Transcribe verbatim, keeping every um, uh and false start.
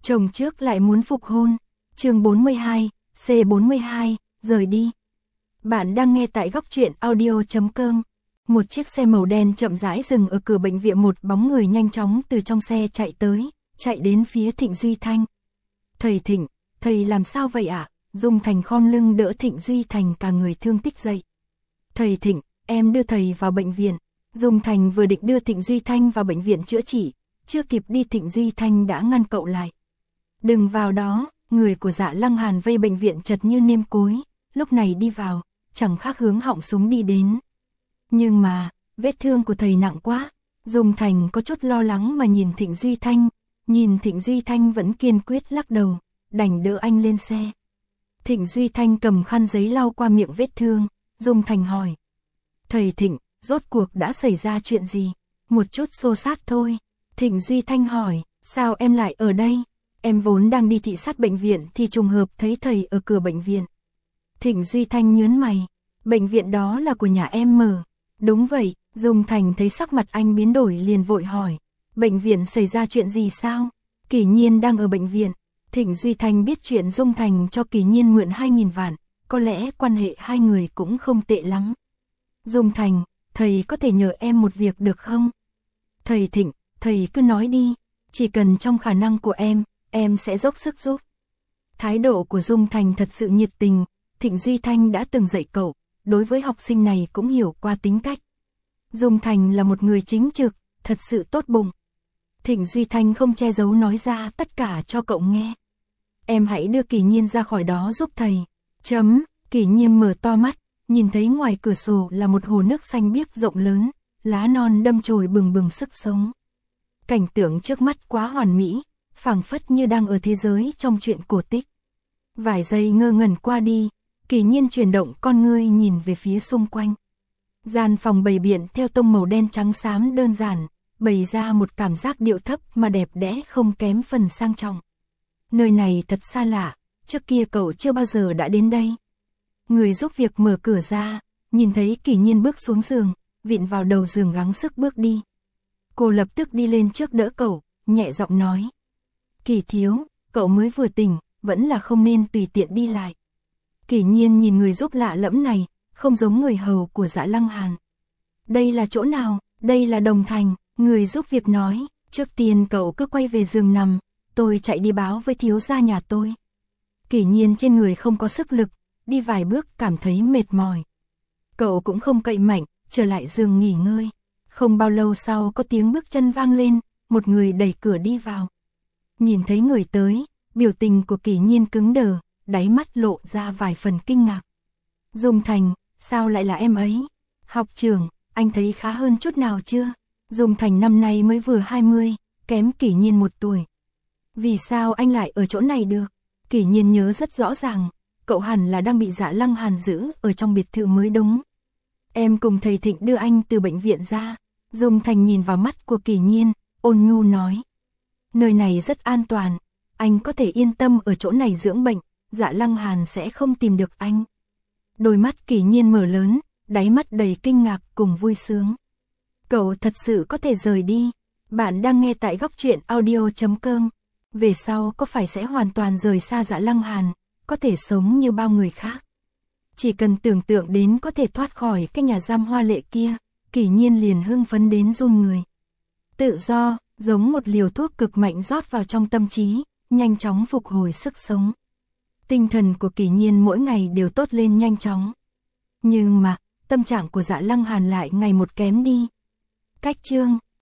chồng trước lại muốn phục hôn. Chương bốn mươi hai, C bốn mươi hai, rời đi. Bạn đang nghe tại góc truyện audio chấm com. Một chiếc xe màu đen chậm rãi dừng ở cửa bệnh viện, một bóng người nhanh chóng từ trong xe chạy tới, chạy đến phía Thịnh Duy Thanh. Thầy Thịnh, thầy làm sao vậy ạ? À? Dung Thành khom lưng đỡ Thịnh Duy Thành cả người thương tích dậy. Thầy Thịnh, em đưa thầy vào bệnh viện. Dung Thành vừa định đưa Thịnh Duy Thanh vào bệnh viện chữa trị, chưa kịp đi Thịnh Duy Thanh đã ngăn cậu lại. Đừng vào đó, người của Dạ Lăng Hàn vây bệnh viện chật như nêm cối, lúc này đi vào, chẳng khác hướng họng súng đi đến. Nhưng mà, vết thương của thầy nặng quá. Dung Thành có chút lo lắng mà nhìn Thịnh Duy Thanh, nhìn Thịnh Duy Thanh vẫn kiên quyết lắc đầu, đành đỡ anh lên xe. Thịnh Duy Thanh cầm khăn giấy lau qua miệng vết thương, Dung Thành hỏi. Thầy Thịnh, rốt cuộc đã xảy ra chuyện gì? Một chút xô xát thôi. Thịnh Duy Thanh hỏi, sao em lại ở đây? Em vốn đang đi thị sát bệnh viện thì trùng hợp thấy thầy ở cửa bệnh viện. Thịnh Duy Thanh nhớn mày, bệnh viện đó là của nhà em mở. Đúng vậy. Dung Thành thấy sắc mặt anh biến đổi liền vội hỏi, bệnh viện xảy ra chuyện gì sao? Kỷ Nhiên đang ở bệnh viện. Thịnh Duy Thanh biết chuyện Dung Thành cho Kỷ Nhiên mượn hai nghìn vạn, có lẽ quan hệ hai người cũng không tệ lắm. Dung Thành, thầy có thể nhờ em một việc được không? Thầy Thịnh, thầy cứ nói đi, chỉ cần trong khả năng của em, em sẽ dốc sức giúp. Thái độ của Dung Thành thật sự nhiệt tình, Thịnh Duy Thanh đã từng dạy cậu, đối với học sinh này cũng hiểu qua tính cách. Dung Thành là một người chính trực, thật sự tốt bụng. Thịnh Duy Thanh không che giấu nói ra tất cả cho cậu nghe. Em hãy đưa Kỷ Nhiên ra khỏi đó giúp thầy. Chấm, Kỷ Nhiên mở to mắt, nhìn thấy ngoài cửa sổ là một hồ nước xanh biếc rộng lớn, lá non đâm chồi bừng bừng sức sống. Cảnh tượng trước mắt quá hoàn mỹ, phảng phất như đang ở thế giới trong truyện cổ tích. Vài giây ngơ ngẩn qua đi, Kỷ Nhiên chuyển động con ngươi nhìn về phía xung quanh. Gian phòng bày biện theo tông màu đen trắng xám đơn giản, bày ra một cảm giác điệu thấp mà đẹp đẽ không kém phần sang trọng. Nơi này thật xa lạ, trước kia cậu chưa bao giờ đã đến đây. Người giúp việc mở cửa ra, nhìn thấy Kỷ Nhiên bước xuống giường, vịn vào đầu giường gắng sức bước đi. Cô lập tức đi lên trước đỡ cậu, nhẹ giọng nói. Kỷ thiếu, cậu mới vừa tỉnh, vẫn là không nên tùy tiện đi lại. Kỷ Nhiên nhìn người giúp lạ lẫm này, không giống người hầu của Dạ Lăng Hàn. Đây là chỗ nào? Đây là Đồng Thành, người giúp việc nói. Trước tiên cậu cứ quay về giường nằm, tôi chạy đi báo với thiếu gia nhà tôi. Kỷ Nhiên trên người không có sức lực, đi vài bước cảm thấy mệt mỏi. Cậu cũng không cậy mạnh, trở lại giường nghỉ ngơi. Không bao lâu sau có tiếng bước chân vang lên, một người đẩy cửa đi vào. Nhìn thấy người tới, biểu tình của Kỷ Nhiên cứng đờ, đáy mắt lộ ra vài phần kinh ngạc. Dung Thành, sao lại là em ấy? Học trưởng, anh thấy khá hơn chút nào chưa? Dung Thành năm nay mới vừa hai mươi, kém Kỷ Nhiên một tuổi. Vì sao anh lại ở chỗ này được? Kỷ Nhiên nhớ rất rõ ràng, cậu hẳn là đang bị Dạ Lăng Hàn giữ ở trong biệt thự mới đúng. Em cùng thầy Thịnh đưa anh từ bệnh viện ra. Dung Thành nhìn vào mắt của Kỷ Nhiên, ôn nhu nói. Nơi này rất an toàn, anh có thể yên tâm ở chỗ này dưỡng bệnh, Dạ Lăng Hàn sẽ không tìm được anh. Đôi mắt Kỷ Nhiên mở lớn, đáy mắt đầy kinh ngạc cùng vui sướng. Cậu thật sự có thể rời đi. Bạn đang nghe tại góc truyện audio chấm com. Về sau có phải sẽ hoàn toàn rời xa Dạ Lăng Hàn, có thể sống như bao người khác. Chỉ cần tưởng tượng đến có thể thoát khỏi cái nhà giam hoa lệ kia, Kỷ Nhiên liền hưng phấn đến run người. Tự do, giống một liều thuốc cực mạnh rót vào trong tâm trí, nhanh chóng phục hồi sức sống. Tinh thần của Kỷ Nhiên mỗi ngày đều tốt lên nhanh chóng. Nhưng mà, tâm trạng của Dạ Lăng Hàn lại ngày một kém đi. Cách chương